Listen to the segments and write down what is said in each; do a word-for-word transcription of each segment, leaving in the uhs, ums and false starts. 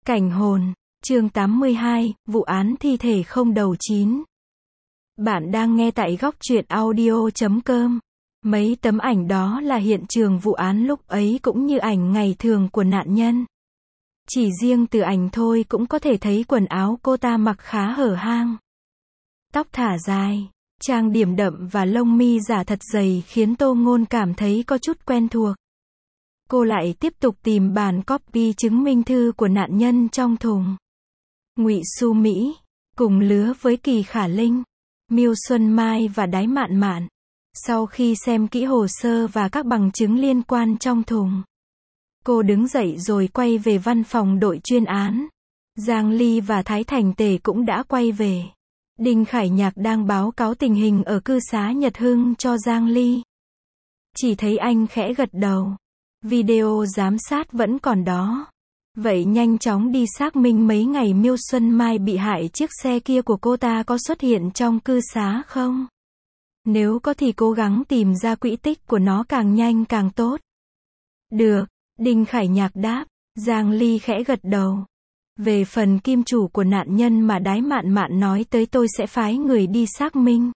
Cảnh hồn, chương tám mươi hai, vụ án thi thể không đầu chín. Bạn đang nghe tại góc truyện audio chấm com. Mấy tấm ảnh đó là hiện trường vụ án lúc ấy cũng như ảnh ngày thường của nạn nhân. Chỉ riêng từ ảnh thôi cũng có thể thấy quần áo cô ta mặc khá hở hang. Tóc thả dài, trang điểm đậm và lông mi giả thật dày khiến Tô Ngôn cảm thấy có chút quen thuộc. Cô lại tiếp tục tìm bản copy chứng minh thư của nạn nhân trong thùng. Ngụy Xu Mỹ, cùng lứa với Kỳ Khả Linh, Miêu Xuân Mai và Đái Mạn Mạn. Sau khi xem kỹ hồ sơ và các bằng chứng liên quan trong thùng, cô đứng dậy rồi quay về văn phòng đội chuyên án. Giang Ly và Thái Thành Tề cũng đã quay về. Đinh Khải Nhạc đang báo cáo tình hình ở cư xá Nhật Hưng cho Giang Ly. Chỉ thấy anh khẽ gật đầu. Video giám sát vẫn còn đó. Vậy nhanh chóng đi xác minh mấy ngày Miêu Xuân Mai bị hại chiếc xe kia của cô ta có xuất hiện trong cư xá không? Nếu có thì cố gắng tìm ra quỹ tích của nó càng nhanh càng tốt. Được, Đinh Khải Nhạc đáp. Giang Ly khẽ gật đầu. Về phần kim chủ của nạn nhân mà Đái Mạn Mạn nói tới tôi sẽ phái người đi xác minh.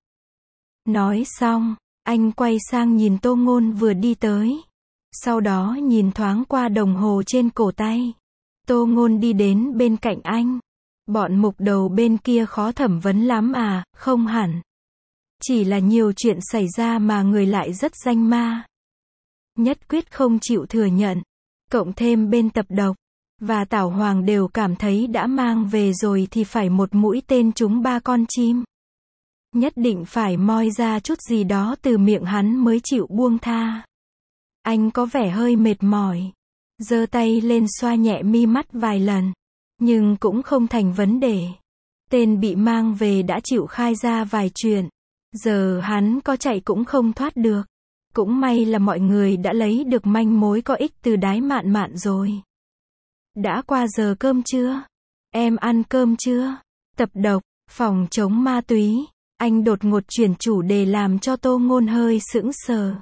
Nói xong, anh quay sang nhìn Tô Ngôn vừa đi tới. Sau đó nhìn thoáng qua đồng hồ trên cổ tay. Tô Ngôn đi đến bên cạnh anh. Bọn mục đầu bên kia khó thẩm vấn lắm à, không hẳn. Chỉ là nhiều chuyện xảy ra mà người lại rất danh ma. Nhất quyết không chịu thừa nhận. Cộng thêm bên tập độc và Tảo Hoàng đều cảm thấy đã mang về rồi thì phải một mũi tên trúng ba con chim. Nhất định phải moi ra chút gì đó từ miệng hắn mới chịu buông tha. Anh có vẻ hơi mệt mỏi. Giơ tay lên xoa nhẹ mi mắt vài lần. Nhưng cũng không thành vấn đề. Tên bị mang về đã chịu khai ra vài chuyện. Giờ hắn có chạy cũng không thoát được. Cũng may là mọi người đã lấy được manh mối có ích từ Đái Mạn Mạn rồi. Đã qua giờ cơm chưa? Em ăn cơm chưa? Tập độc, phòng chống ma túy. Anh đột ngột chuyển chủ đề làm cho Tô Ngôn hơi sững sờ.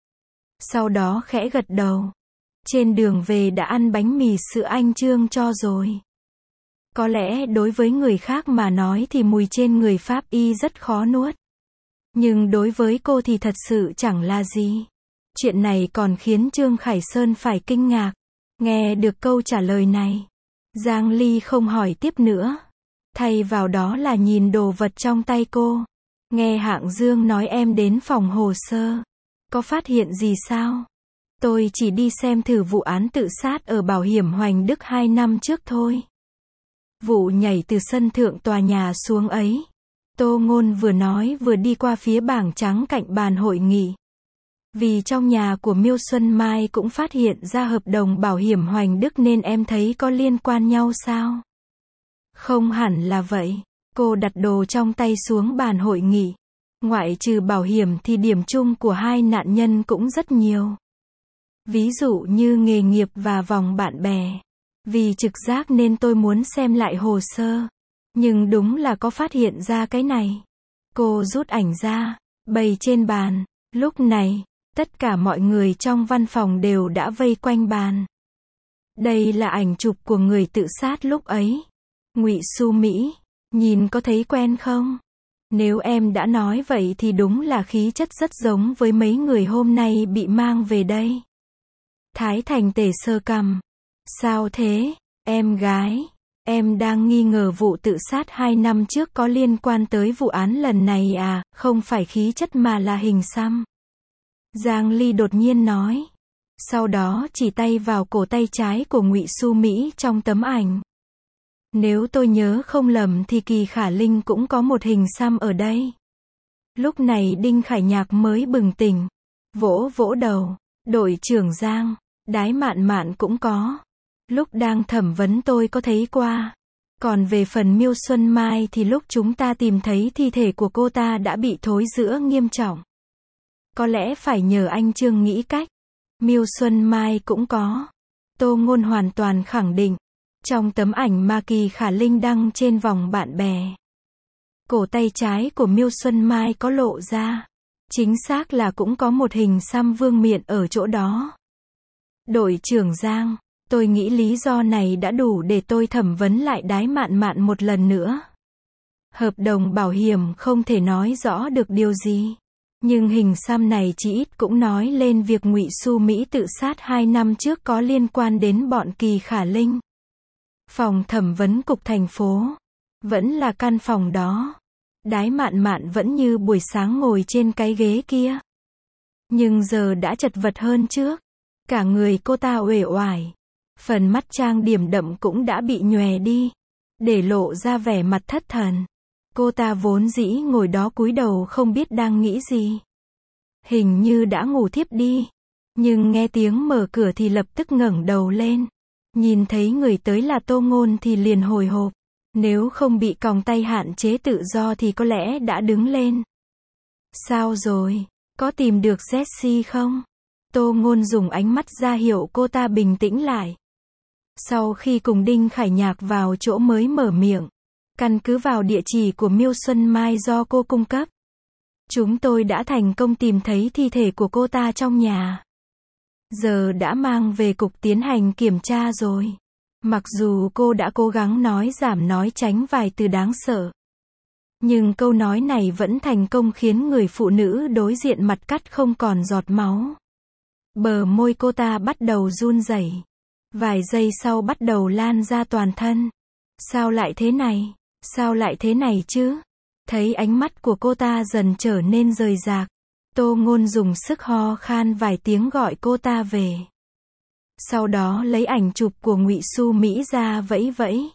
Sau đó khẽ gật đầu. Trên đường về đã ăn bánh mì sữa anh Trương cho rồi. Có lẽ đối với người khác mà nói thì mùi trên người Pháp y rất khó nuốt. Nhưng đối với cô thì thật sự chẳng là gì. Chuyện này còn khiến Trương Khải Sơn phải kinh ngạc. Nghe được câu trả lời này, Giang Ly không hỏi tiếp nữa. Thay vào đó là nhìn đồ vật trong tay cô. Nghe Hạng Dương nói em đến phòng hồ sơ. Có phát hiện gì sao? Tôi chỉ đi xem thử vụ án tự sát ở Bảo hiểm Hoành Đức hai năm trước thôi. Vụ nhảy từ sân thượng tòa nhà xuống ấy. Tô Ngôn vừa nói vừa đi qua phía bảng trắng cạnh bàn hội nghị. Vì trong nhà của Miêu Xuân Mai cũng phát hiện ra hợp đồng bảo hiểm Hoành Đức nên em thấy có liên quan nhau sao? Không hẳn là vậy. Cô đặt đồ trong tay xuống bàn hội nghị. Ngoại trừ bảo hiểm thì điểm chung của hai nạn nhân cũng rất nhiều. Ví dụ như nghề nghiệp và vòng bạn bè. Vì trực giác nên tôi muốn xem lại hồ sơ. Nhưng đúng là có phát hiện ra cái này. Cô rút ảnh ra, bày trên bàn. Lúc này, tất cả mọi người trong văn phòng đều đã vây quanh bàn. Đây là ảnh chụp của người tự sát lúc ấy. Ngụy Xu Mỹ, nhìn có thấy quen không? Nếu em đã nói vậy thì đúng là khí chất rất giống với mấy người hôm nay bị mang về đây. Thái Thành Tề sơ cằm. Sao thế, em gái? Em đang nghi ngờ vụ tự sát hai năm trước có liên quan tới vụ án lần này à, không phải khí chất mà là hình xăm. Giang Ly đột nhiên nói. Sau đó chỉ tay vào cổ tay trái của Ngụy Xu Mỹ trong tấm ảnh. Nếu tôi nhớ không lầm thì Kỳ Khả Linh cũng có một hình xăm ở đây. Lúc này Đinh Khải Nhạc mới bừng tỉnh. Vỗ vỗ đầu. Đội trưởng Giang, Đái Mạn Mạn cũng có. Lúc đang thẩm vấn tôi có thấy qua. Còn về phần Miêu Xuân Mai thì lúc chúng ta tìm thấy thi thể của cô ta đã bị thối rữa nghiêm trọng. Có lẽ phải nhờ anh Trương nghĩ cách. Miêu Xuân Mai cũng có. Tô Ngôn hoàn toàn khẳng định. Trong tấm ảnh mà Kỳ Khả Linh đăng trên vòng bạn bè, cổ tay trái của Miêu Xuân Mai có lộ ra. Chính xác là cũng có một hình xăm vương miện ở chỗ đó. Đội trưởng Giang, Tôi nghĩ lý do này đã đủ để tôi thẩm vấn lại Đái Mạn Mạn một lần nữa. Hợp đồng bảo hiểm không thể nói rõ được điều gì. Nhưng hình xăm này chỉ ít cũng nói lên việc Ngụy Xu Mỹ tự sát hai năm trước có liên quan đến bọn Kỳ Khả Linh. Phòng thẩm vấn cục thành phố. Vẫn là căn phòng đó. Đái Mạn Mạn vẫn như buổi sáng ngồi trên cái ghế kia. Nhưng giờ đã chật vật hơn trước. Cả người cô ta uể oải. Phần mắt trang điểm đậm cũng đã bị nhòe đi. Để lộ ra vẻ mặt thất thần. Cô ta vốn dĩ ngồi đó cúi đầu không biết đang nghĩ gì. Hình như đã ngủ thiếp đi. Nhưng nghe tiếng mở cửa thì lập tức ngẩng đầu lên. Nhìn thấy người tới là Tô Ngôn thì liền hồi hộp. Nếu không bị còng tay hạn chế tự do thì có lẽ đã đứng lên. Sao rồi? Có tìm được Jessie không? Tô Ngôn dùng ánh mắt ra hiệu cô ta bình tĩnh lại. Sau khi cùng Đinh Khải Nhạc vào chỗ mới mở miệng. Căn cứ vào địa chỉ của Miêu Xuân Mai do cô cung cấp. Chúng tôi đã thành công tìm thấy thi thể của cô ta trong nhà. Giờ đã mang về cục tiến hành kiểm tra rồi. Mặc dù cô đã cố gắng nói giảm nói tránh vài từ đáng sợ. Nhưng câu nói này vẫn thành công khiến người phụ nữ đối diện mặt cắt không còn giọt máu. Bờ môi cô ta bắt đầu run rẩy. Vài giây sau bắt đầu lan ra toàn thân. Sao lại thế này? Sao lại thế này chứ? Thấy ánh mắt của cô ta dần trở nên rời rạc. Tô Ngôn dùng sức ho khan vài tiếng gọi cô ta về. Sau đó lấy ảnh chụp của Ngụy Xu Mỹ ra vẫy vẫy.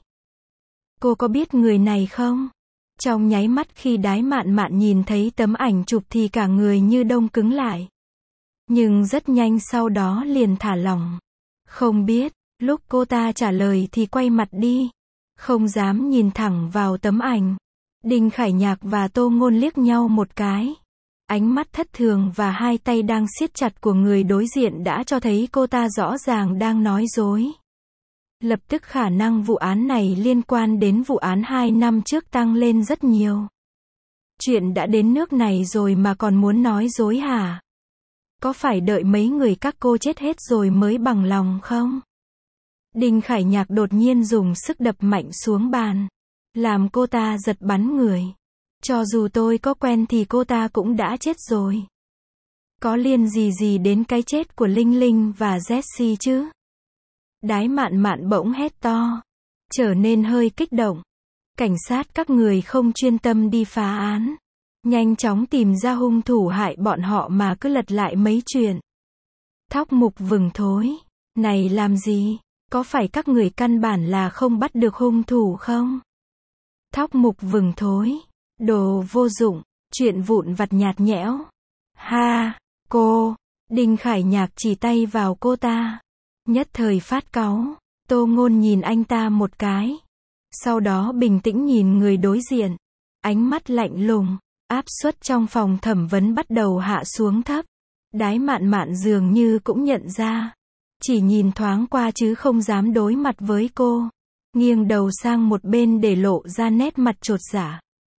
Cô có biết người này không? Trong nháy mắt khi Đái Mạn Mạn nhìn thấy tấm ảnh chụp thì cả người như đông cứng lại. Nhưng rất nhanh sau đó liền thả lỏng. Không biết, lúc cô ta trả lời thì quay mặt đi. Không dám nhìn thẳng vào tấm ảnh. Đinh Khải Nhạc và Tô Ngôn liếc nhau một cái. Ánh mắt thất thường và hai tay đang siết chặt của người đối diện đã cho thấy cô ta rõ ràng đang nói dối. Lập tức khả năng vụ án này liên quan đến vụ án hai năm trước tăng lên rất nhiều. Chuyện đã đến nước này rồi mà còn muốn nói dối hả? Có phải đợi mấy người các cô chết hết rồi mới bằng lòng không? Đinh Khải Nhạc đột nhiên dùng sức đập mạnh xuống bàn. Làm cô ta giật bắn người. Cho dù tôi có quen thì cô ta cũng đã chết rồi. Có liên gì gì đến cái chết của Linh Linh và Jessie chứ? Đái Mạn Mạn bỗng hét to. Trở nên hơi kích động. Cảnh sát các người không chuyên tâm đi phá án. Nhanh chóng tìm ra hung thủ hại bọn họ mà cứ lật lại mấy chuyện. Thóc mục vừng thối. Này làm gì? Có phải các người căn bản là không bắt được hung thủ không? Thóc mục vừng thối. Đồ vô dụng. Chuyện vụn vặt nhạt nhẽo. Ha, cô. Đinh Khải Nhạc chỉ tay vào cô ta. Nhất thời phát cáu. Tô Ngôn nhìn anh ta một cái. Sau đó bình tĩnh nhìn người đối diện. Ánh mắt lạnh lùng. Áp suất trong phòng thẩm vấn bắt đầu hạ xuống thấp. Đái Mạn Mạn dường như cũng nhận ra. Chỉ nhìn thoáng qua chứ không dám đối mặt với cô. Nghiêng đầu sang một bên để lộ ra nét mặt chột dạ.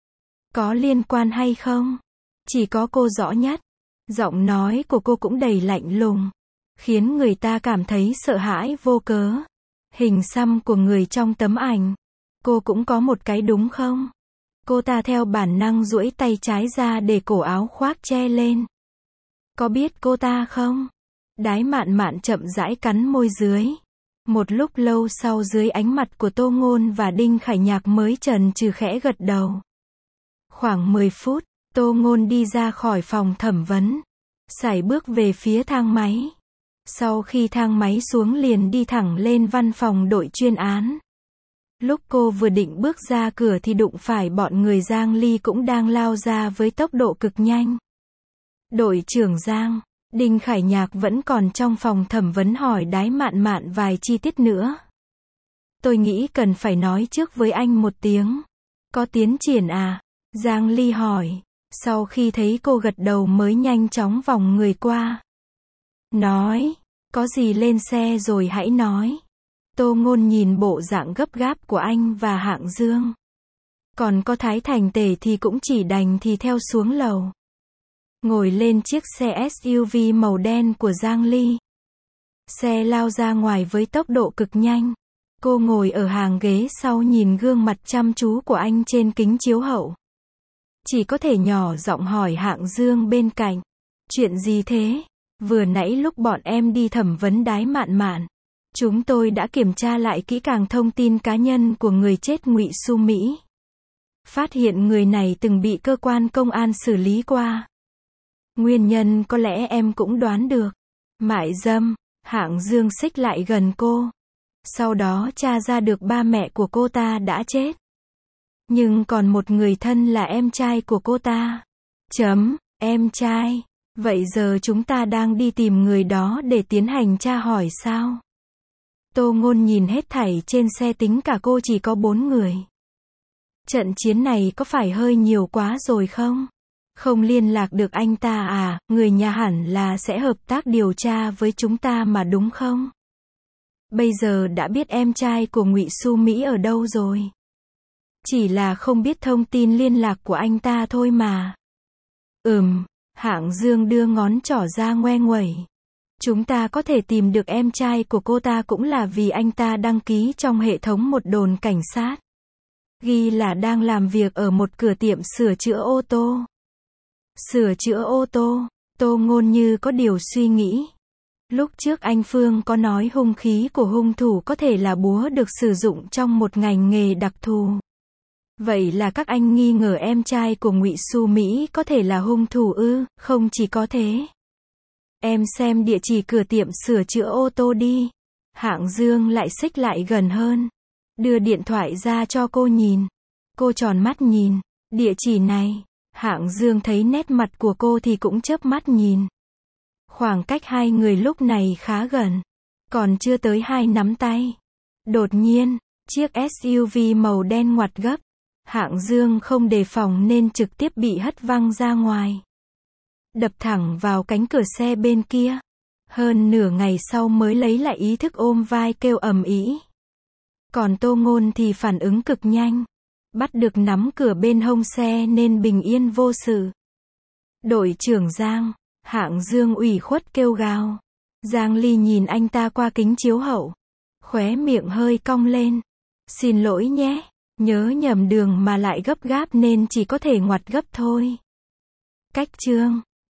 Có liên quan hay không? Chỉ có cô rõ nhất. Giọng nói của cô cũng đầy lạnh lùng. Khiến người ta cảm thấy sợ hãi vô cớ. Hình xăm của người trong tấm ảnh. Cô cũng có một cái đúng không? Cô ta theo bản năng duỗi tay trái ra để cổ áo khoác che lên. Có biết cô ta không? Đái Mạn Mạn chậm rãi cắn môi dưới. Một lúc lâu sau dưới ánh mặt của Tô Ngôn và Đinh Khải Nhạc mới chần chừ khẽ gật đầu. Khoảng mười phút, Tô Ngôn đi ra khỏi phòng thẩm vấn. Sải bước về phía thang máy. Sau khi thang máy xuống liền đi thẳng lên văn phòng đội chuyên án. Lúc cô vừa định bước ra cửa thì đụng phải bọn người Giang Ly cũng đang lao ra với tốc độ cực nhanh. Đội trưởng Giang, Đinh Khải Nhạc vẫn còn trong phòng thẩm vấn hỏi Đái Mạn Mạn vài chi tiết nữa. Tôi nghĩ cần phải nói trước với anh một tiếng. Có tiến triển à? Giang Ly hỏi. Sau khi thấy cô gật đầu mới nhanh chóng vòng người qua. Nói, có gì lên xe rồi hãy nói. Tô Ngôn nhìn bộ dạng gấp gáp của anh và Hạng Dương. Còn có Thái Thành Tề thì cũng chỉ đành thì theo xuống lầu. Ngồi lên chiếc xe ét u vê màu đen của Giang Ly. Xe lao ra ngoài với tốc độ cực nhanh. Cô ngồi ở hàng ghế sau nhìn gương mặt chăm chú của anh trên kính chiếu hậu. Chỉ có thể nhỏ giọng hỏi Hạng Dương bên cạnh. Chuyện gì thế? Vừa nãy lúc bọn em đi thẩm vấn Đái Mạn Mạn, chúng tôi đã kiểm tra lại kỹ càng thông tin cá nhân của người chết Ngụy Xu Mỹ. Phát hiện người này từng bị cơ quan công an xử lý qua. Nguyên nhân có lẽ em cũng đoán được. Mại dâm. Hạng Dương xích lại gần cô. Sau đó tra ra được ba mẹ của cô ta đã chết. Nhưng còn một người thân là em trai của cô ta. Chấm, em trai. Vậy giờ chúng ta đang đi tìm người đó để tiến hành tra hỏi sao? Tô Ngôn nhìn hết thảy trên xe, tính cả cô chỉ có bốn người. Trận chiến này có phải hơi nhiều quá rồi không? Không liên lạc được anh ta à, người nhà hẳn là sẽ hợp tác điều tra với chúng ta mà đúng không? Bây giờ đã biết em trai của Ngụy Xu Mỹ ở đâu rồi. Chỉ là không biết thông tin liên lạc của anh ta thôi mà. Ừm, Hạng Dương đưa ngón trỏ ra ngoe nguẩy. Chúng ta có thể tìm được em trai của cô ta cũng là vì anh ta đăng ký trong hệ thống một đồn cảnh sát. Ghi là đang làm việc ở một cửa tiệm sửa chữa ô tô. Sửa chữa ô tô, Tô Ngôn như có điều suy nghĩ. Lúc trước anh Phương có nói hung khí của hung thủ có thể là búa được sử dụng trong một ngành nghề đặc thù. Vậy là các anh nghi ngờ em trai của Ngụy Xu Mỹ có thể là hung thủ ư? Không chỉ có thế. Em xem địa chỉ cửa tiệm sửa chữa ô tô đi. Hạng Dương lại xích lại gần hơn. Đưa điện thoại ra cho cô nhìn. Cô tròn mắt nhìn. Địa chỉ này. Hạng Dương thấy nét mặt của cô thì cũng chớp mắt nhìn. Khoảng cách hai người lúc này khá gần. Còn chưa tới hai nắm tay. Đột nhiên, chiếc ét u vê màu đen ngoặt gấp. Hạng Dương không đề phòng nên trực tiếp bị hất văng ra ngoài. Đập thẳng vào cánh cửa xe bên kia. Hơn nửa ngày sau mới lấy lại ý thức, ôm vai kêu ầm ĩ. Còn Tô Ngôn thì phản ứng cực nhanh. Bắt được nắm cửa bên hông xe nên bình yên vô sự. Đội trưởng Giang. Hạng Dương ủy khuất kêu gào. Giang Ly nhìn anh ta qua kính chiếu hậu. Khóe miệng hơi cong lên. Xin lỗi nhé. Nhớ nhầm đường mà lại gấp gáp nên chỉ có thể ngoặt gấp thôi. Cách chương